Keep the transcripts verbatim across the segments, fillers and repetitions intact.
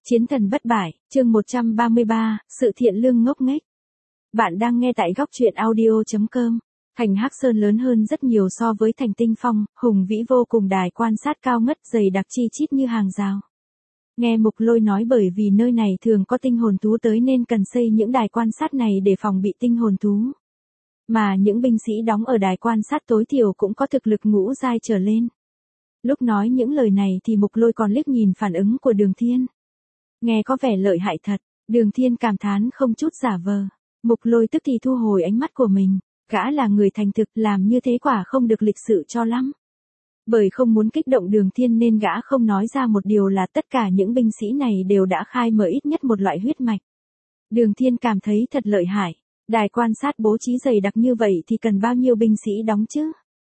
Chiến thần bất bại, chương một trăm ba mươi ba, sự thiện lương ngốc nghếch. Bạn đang nghe tại góc truyện audio chấm com. Thành Hắc Sơn lớn hơn rất nhiều so với thành Tinh Phong, hùng vĩ vô cùng, đài quan sát cao ngất dày đặc chi chít như hàng rào. Nghe Mục Lôi nói bởi vì nơi này thường có tinh hồn thú tới nên cần xây những đài quan sát này để phòng bị tinh hồn thú. Mà những binh sĩ đóng ở đài quan sát tối thiểu cũng có thực lực ngũ giai trở lên. Lúc nói những lời này thì Mục Lôi còn liếc nhìn phản ứng của Đường Thiên. Nghe có vẻ lợi hại thật, Đường Thiên cảm thán không chút giả vờ. Mục Lôi tức thì thu hồi ánh mắt của mình, gã là người thành thực, làm như thế quả không được lịch sự cho lắm. Bởi không muốn kích động Đường Thiên nên gã không nói ra một điều là tất cả những binh sĩ này đều đã khai mở ít nhất một loại huyết mạch. Đường Thiên cảm thấy thật lợi hại, đài quan sát bố trí dày đặc như vậy thì cần bao nhiêu binh sĩ đóng chứ?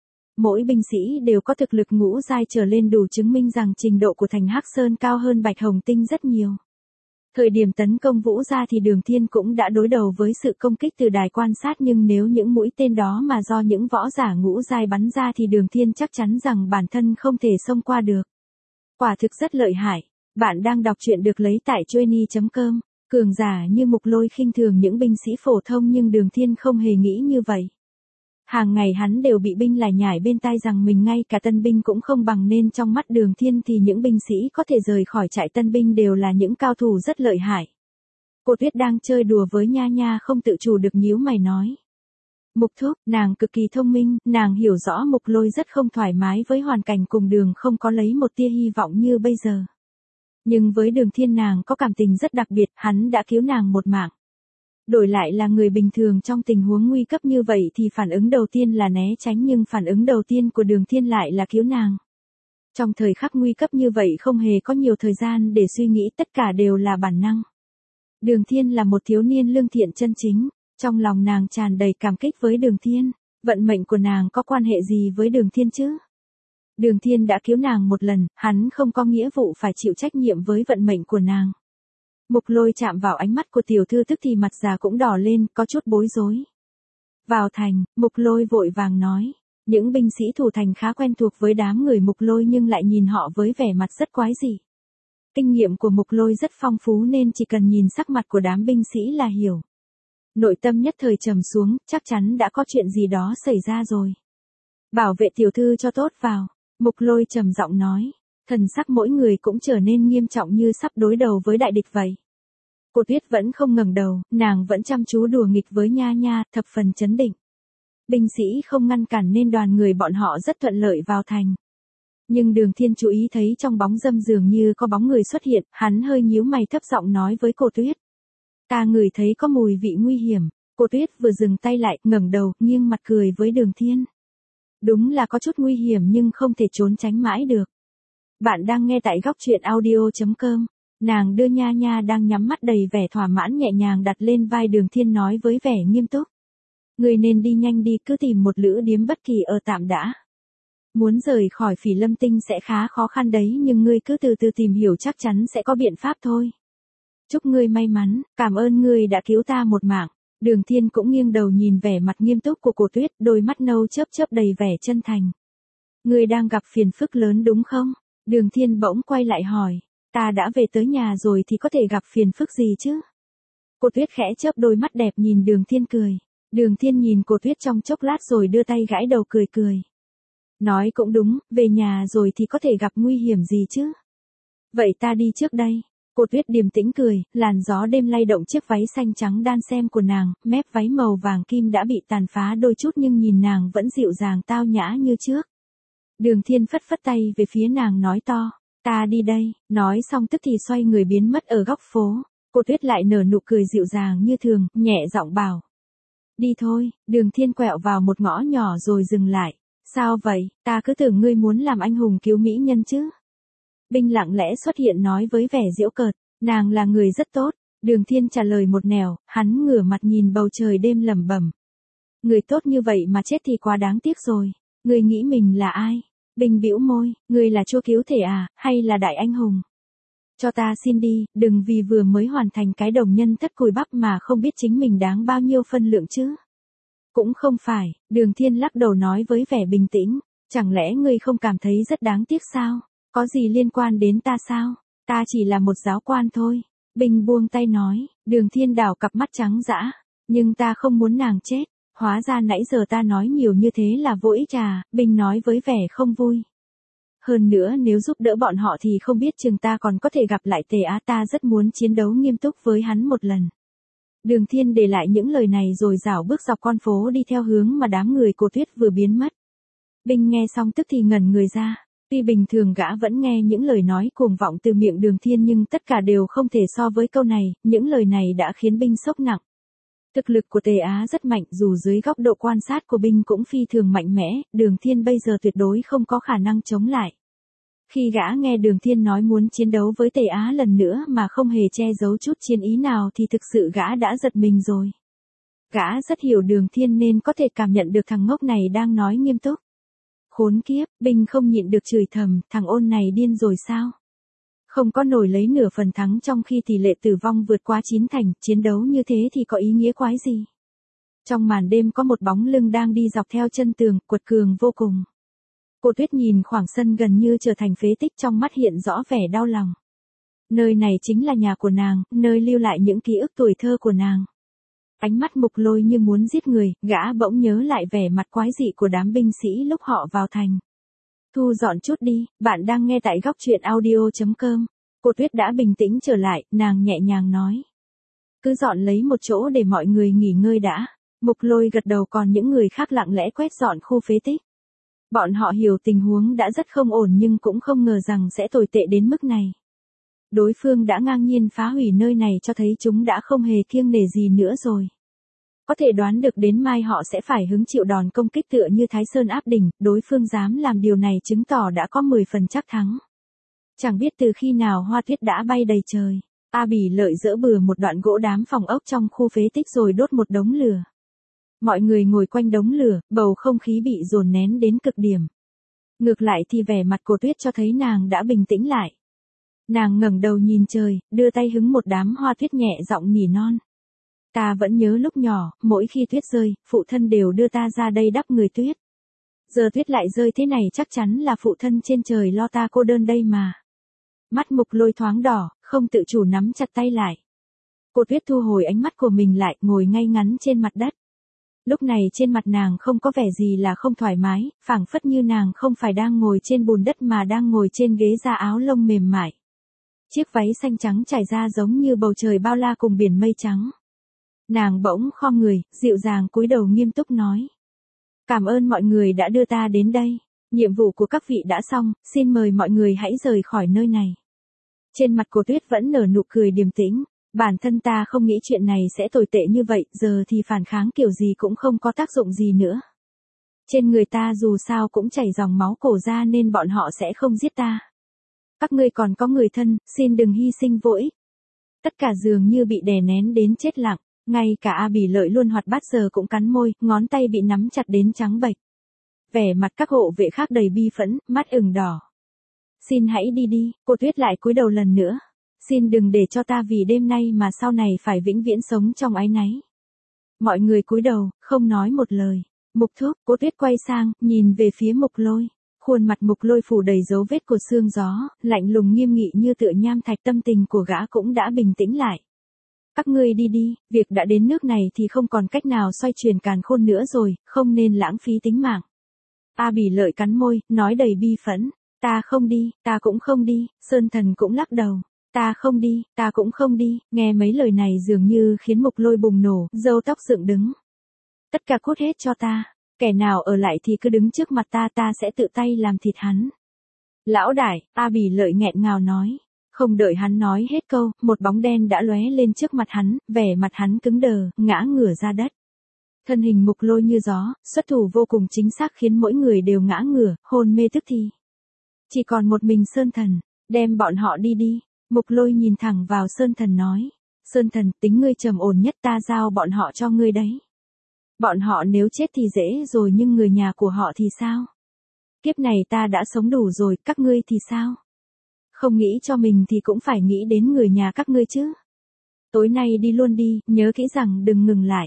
Mỗi binh sĩ đều có thực lực ngũ giai trở lên, đủ chứng minh rằng trình độ của Thành Hắc Sơn cao hơn Bạch Hồng Tinh rất nhiều. Thời điểm tấn công Vũ Gia thì Đường Thiên cũng đã đối đầu với sự công kích từ đài quan sát, nhưng nếu những mũi tên đó mà do những võ giả ngũ giai bắn ra thì Đường Thiên chắc chắn rằng bản thân không thể xông qua được. Quả thực rất lợi hại. Bạn đang đọc truyện được lấy tại chuyenny chấm com. Cường giả như Mục Lôi khinh thường những binh sĩ phổ thông, nhưng Đường Thiên không hề nghĩ như vậy. Hàng ngày hắn đều bị binh lải nhải bên tai rằng mình ngay cả tân binh cũng không bằng, nên trong mắt Đường Thiên thì những binh sĩ có thể rời khỏi trại tân binh đều là những cao thủ rất lợi hại. Cô Tuyết đang chơi đùa với Nha Nha không tự chủ được nhíu mày nói. Mục thúc, nàng cực kỳ thông minh, nàng hiểu rõ Mục Lôi rất không thoải mái với hoàn cảnh cùng đường, không có lấy một tia hy vọng như bây giờ. Nhưng với Đường Thiên nàng có cảm tình rất đặc biệt, hắn đã cứu nàng một mạng. Đổi lại là người bình thường trong tình huống nguy cấp như vậy thì phản ứng đầu tiên là né tránh, nhưng phản ứng đầu tiên của Đường Thiên lại là cứu nàng. Trong thời khắc nguy cấp như vậy không hề có nhiều thời gian để suy nghĩ, tất cả đều là bản năng. Đường Thiên là một thiếu niên lương thiện chân chính, trong lòng nàng tràn đầy cảm kích với Đường Thiên. Vận mệnh của nàng có quan hệ gì với Đường Thiên chứ? Đường Thiên đã cứu nàng một lần, hắn không có nghĩa vụ phải chịu trách nhiệm với vận mệnh của nàng. Mục Lôi chạm vào ánh mắt của tiểu thư tức thì mặt già cũng đỏ lên, có chút bối rối. Vào thành, Mục Lôi vội vàng nói. Những binh sĩ thủ thành khá quen thuộc với đám người Mục Lôi nhưng lại nhìn họ với vẻ mặt rất quái dị. Kinh nghiệm của Mục Lôi rất phong phú nên chỉ cần nhìn sắc mặt của đám binh sĩ là hiểu. Nội tâm nhất thời trầm xuống, chắc chắn đã có chuyện gì đó xảy ra rồi. Bảo vệ tiểu thư cho tốt vào, Mục Lôi trầm giọng nói. Thần sắc mỗi người cũng trở nên nghiêm trọng như sắp đối đầu với đại địch vậy. Cô Tuyết vẫn không ngẩng đầu, nàng vẫn chăm chú đùa nghịch với Nha Nha, thập phần chấn định. Binh sĩ không ngăn cản nên đoàn người bọn họ rất thuận lợi vào thành. Nhưng Đường Thiên chú ý thấy trong bóng râm dường như có bóng người xuất hiện, hắn hơi nhíu mày thấp giọng nói với cô Tuyết. Ta ngửi thấy có mùi vị nguy hiểm. Cô Tuyết vừa dừng tay lại, ngẩng đầu, nghiêng mặt cười với Đường Thiên. Đúng là có chút nguy hiểm nhưng không thể trốn tránh mãi được. Bạn đang nghe tại góc truyện audio chấm com. Nàng đưa Nha Nha đang nhắm mắt đầy vẻ thỏa mãn nhẹ nhàng đặt lên vai Đường Thiên, nói với vẻ nghiêm túc. Ngươi nên đi nhanh đi, cứ tìm một lữ điếm bất kỳ ở tạm đã. Muốn rời khỏi Phỉ Lâm Tinh sẽ khá khó khăn đấy, nhưng ngươi cứ từ từ tìm hiểu, chắc chắn sẽ có biện pháp thôi. Chúc ngươi may mắn, cảm ơn ngươi đã cứu ta một mạng. Đường Thiên cũng nghiêng đầu nhìn vẻ mặt nghiêm túc của cô Tuyết, đôi mắt nâu chớp chớp đầy vẻ chân thành. Ngươi đang gặp phiền phức lớn đúng không? Đường Thiên bỗng quay lại hỏi. Ta đã về tới nhà rồi thì có thể gặp phiền phức gì chứ? Cô Tuyết khẽ chớp đôi mắt đẹp nhìn Đường Thiên cười. Đường Thiên nhìn cô Tuyết trong chốc lát rồi đưa tay gãi đầu cười cười. Nói cũng đúng, về nhà rồi thì có thể gặp nguy hiểm gì chứ? Vậy ta đi trước đây. Cô Tuyết điềm tĩnh cười, làn gió đêm lay động chiếc váy xanh trắng đan xem của nàng, mép váy màu vàng kim đã bị tàn phá đôi chút nhưng nhìn nàng vẫn dịu dàng tao nhã như trước. Đường Thiên phất phất tay về phía nàng nói to. Ta đi đây, nói xong tức thì xoay người biến mất ở góc phố. Cô Tuyết lại nở nụ cười dịu dàng như thường, nhẹ giọng bảo. Đi thôi. Đường Thiên quẹo vào một ngõ nhỏ rồi dừng lại. Sao vậy, ta cứ tưởng ngươi muốn làm anh hùng cứu mỹ nhân chứ. Binh lặng lẽ xuất hiện nói với vẻ giễu cợt. Nàng là người rất tốt. Đường Thiên trả lời một nẻo, hắn ngửa mặt nhìn bầu trời đêm lẩm bẩm. Người tốt như vậy mà chết thì quá đáng tiếc rồi. Ngươi nghĩ mình là ai? Binh bĩu môi, ngươi là chúa cứu thể à, hay là đại anh hùng? Cho ta xin đi, đừng vì vừa mới hoàn thành cái đồng nhân thất cùi bắp mà không biết chính mình đáng bao nhiêu phân lượng chứ. Cũng không phải, Đường Thiên lắc đầu nói với vẻ bình tĩnh. Chẳng lẽ ngươi không cảm thấy rất đáng tiếc sao? Có gì liên quan đến ta sao? Ta chỉ là một giáo quan thôi. Binh buông tay nói, Đường Thiên đảo cặp mắt trắng dã. Nhưng ta không muốn nàng chết. Hóa ra nãy giờ ta nói nhiều như thế là vô ích à, Binh nói với vẻ không vui. Hơn nữa nếu giúp đỡ bọn họ thì không biết chừng ta còn có thể gặp lại Tề Á, ta rất muốn chiến đấu nghiêm túc với hắn một lần. Đường Thiên để lại những lời này rồi rảo bước dọc con phố đi theo hướng mà đám người Cổ Tuyết vừa biến mất. Binh nghe xong tức thì ngẩn người ra. Tuy bình thường gã vẫn nghe những lời nói cuồng vọng từ miệng Đường Thiên nhưng tất cả đều không thể so với câu này, những lời này đã khiến Binh sốc nặng. Thực lực của Tề Á rất mạnh, dù dưới góc độ quan sát của Binh cũng phi thường mạnh mẽ, Đường Thiên bây giờ tuyệt đối không có khả năng chống lại. Khi gã nghe Đường Thiên nói muốn chiến đấu với Tề Á lần nữa mà không hề che giấu chút chiến ý nào thì thực sự gã đã giật mình rồi. Gã rất hiểu Đường Thiên nên có thể cảm nhận được thằng ngốc này đang nói nghiêm túc. Khốn kiếp, Binh không nhịn được chửi thầm, thằng ôn này điên rồi sao? Không có nổi lấy nửa phần thắng trong khi tỷ lệ tử vong vượt quá chín thành, chiến đấu như thế thì có ý nghĩa quái gì? Trong màn đêm có một bóng lưng đang đi dọc theo chân tường, quật cường vô cùng. Cô Tuyết nhìn khoảng sân gần như trở thành phế tích, trong mắt hiện rõ vẻ đau lòng. Nơi này chính là nhà của nàng, nơi lưu lại những ký ức tuổi thơ của nàng. Ánh mắt Mục Lôi như muốn giết người, gã bỗng nhớ lại vẻ mặt quái dị của đám binh sĩ lúc họ vào thành. Thu dọn chút đi, bạn đang nghe tại góc truyện audio chấm com. Cô Tuyết đã bình tĩnh trở lại, nàng nhẹ nhàng nói. Cứ dọn lấy một chỗ để mọi người nghỉ ngơi đã. Mục Lôi gật đầu, còn những người khác lặng lẽ quét dọn khu phế tích. Bọn họ hiểu tình huống đã rất không ổn nhưng cũng không ngờ rằng sẽ tồi tệ đến mức này. Đối phương đã ngang nhiên phá hủy nơi này cho thấy chúng đã không hề kiêng nể gì nữa rồi. Có thể đoán được đến mai họ sẽ phải hứng chịu đòn công kích tựa như Thái Sơn áp đỉnh, đối phương dám làm điều này chứng tỏ đã có mười phần chắc thắng. Chẳng biết từ khi nào hoa tuyết đã bay đầy trời, A Bỉ Lợi dỡ bừa một đoạn gỗ đám phòng ốc trong khu phế tích rồi đốt một đống lửa. Mọi người ngồi quanh đống lửa, bầu không khí bị dồn nén đến cực điểm. Ngược lại thì vẻ mặt Cổ Tuyết cho thấy nàng đã bình tĩnh lại. Nàng ngẩng đầu nhìn trời, đưa tay hứng một đám hoa tuyết nhẹ giọng nỉ non. Ta vẫn nhớ lúc nhỏ, mỗi khi tuyết rơi, phụ thân đều đưa ta ra đây đắp người tuyết. Giờ tuyết lại rơi thế này chắc chắn là phụ thân trên trời lo ta cô đơn đây mà. Mắt Mục Lôi thoáng đỏ, không tự chủ nắm chặt tay lại. Cô Tuyết thu hồi ánh mắt của mình lại, ngồi ngay ngắn trên mặt đất. Lúc này trên mặt nàng không có vẻ gì là không thoải mái, phảng phất như nàng không phải đang ngồi trên bùn đất mà đang ngồi trên ghế da áo lông mềm mại. Chiếc váy xanh trắng trải ra giống như bầu trời bao la cùng biển mây trắng. Nàng bỗng khom người, dịu dàng cúi đầu nghiêm túc nói. Cảm ơn mọi người đã đưa ta đến đây. Nhiệm vụ của các vị đã xong, xin mời mọi người hãy rời khỏi nơi này. Trên mặt Cổ Tuyết vẫn nở nụ cười điềm tĩnh. Bản thân ta không nghĩ chuyện này sẽ tồi tệ như vậy, giờ thì phản kháng kiểu gì cũng không có tác dụng gì nữa. Trên người ta dù sao cũng chảy dòng máu cổ ra nên bọn họ sẽ không giết ta. Các ngươi còn có người thân, xin đừng hy sinh vô ích. Tất cả dường như bị đè nén đến chết lặng, ngay cả A Bỉ Lợi luôn hoạt bát giờ cũng cắn môi, ngón tay bị nắm chặt đến trắng bệch. Vẻ mặt các hộ vệ khác đầy bi phẫn, mắt ửng đỏ. Xin hãy đi đi, Cô Tuyết lại cúi đầu lần nữa. Xin đừng để cho ta vì đêm nay mà sau này phải vĩnh viễn sống trong áy náy. Mọi người cúi đầu, không nói một lời. Mục Thúc, Cô Tuyết quay sang, nhìn về phía Mục Lôi. Khuôn mặt Mục Lôi phủ đầy dấu vết của sương gió, lạnh lùng nghiêm nghị như tựa nham thạch, tâm tình của gã cũng đã bình tĩnh lại. Các ngươi đi đi, việc đã đến nước này thì không còn cách nào xoay chuyển càn khôn nữa rồi, không nên lãng phí tính mạng. A Bỉ Lợi cắn môi, nói đầy bi phẫn. Ta không đi, ta cũng không đi, Sơn Thần cũng lắc đầu. Ta không đi, ta cũng không đi, nghe mấy lời này dường như khiến Mục Lôi bùng nổ, râu tóc dựng đứng. Tất cả cút hết cho ta, kẻ nào ở lại thì cứ đứng trước mặt ta, ta sẽ tự tay làm thịt hắn. Lão đại, A Bỉ Lợi nghẹn ngào nói. Không đợi hắn nói hết câu, một bóng đen đã lóe lên trước mặt hắn, vẻ mặt hắn cứng đờ, ngã ngửa ra đất. Thân hình Mục Lôi như gió, xuất thủ vô cùng chính xác khiến mỗi người đều ngã ngửa, hôn mê tức thì. Chỉ còn một mình Sơn Thần, đem bọn họ đi đi. Mục Lôi nhìn thẳng vào Sơn Thần nói. Sơn Thần, tính ngươi trầm ổn nhất, ta giao bọn họ cho ngươi đấy. Bọn họ nếu chết thì dễ rồi nhưng người nhà của họ thì sao? Kiếp này ta đã sống đủ rồi, các ngươi thì sao? Không nghĩ cho mình thì cũng phải nghĩ đến người nhà các ngươi chứ. Tối nay đi luôn đi, nhớ kỹ rằng đừng ngừng lại.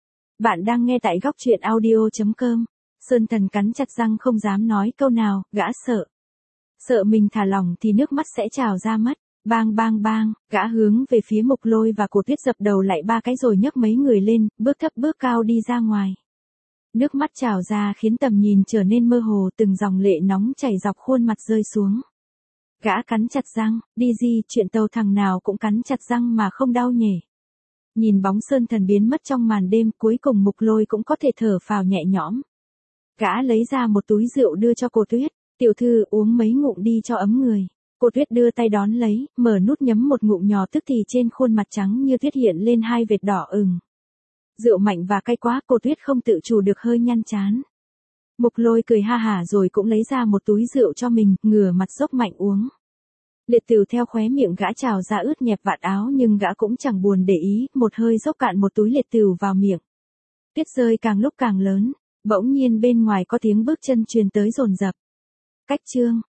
Bạn đang nghe tại góc truyện audio chấm com. Sơn Thần cắn chặt răng không dám nói câu nào, gã sợ. Sợ mình thả lỏng thì nước mắt sẽ trào ra mất. Bang bang bang, gã hướng về phía Mục Lôi và Cổ Tuyết dập đầu lại ba cái rồi nhấc mấy người lên, bước thấp bước cao đi ra ngoài. Nước mắt trào ra khiến tầm nhìn trở nên mơ hồ, từng dòng lệ nóng chảy dọc khuôn mặt rơi xuống. Gã cắn chặt răng, đi gì, chuyện tàu thằng nào cũng cắn chặt răng mà không đau nhỉ. Nhìn bóng Sơn Thần biến mất trong màn đêm, cuối cùng Mục Lôi cũng có thể thở phào nhẹ nhõm. Gã lấy ra một túi rượu đưa cho Cổ Tuyết, tiểu thư uống mấy ngụm đi cho ấm người. Cổ Tuyết đưa tay đón lấy, mở nút nhấm một ngụm nhỏ, tức thì trên khuôn mặt trắng như tuyết hiện lên hai vệt đỏ ửng. Rượu mạnh và cay quá, Cổ Tuyết không tự chủ được hơi nhăn chán. Mục Lôi cười ha hả rồi cũng lấy ra một túi rượu cho mình, ngửa mặt dốc mạnh uống. Liệt tửu theo khóe miệng gã trào ra ướt nhẹp vạt áo nhưng gã cũng chẳng buồn để ý, một hơi dốc cạn một túi liệt tửu vào miệng. Tuyết rơi càng lúc càng lớn, bỗng nhiên bên ngoài có tiếng bước chân truyền tới dồn dập. Cách chương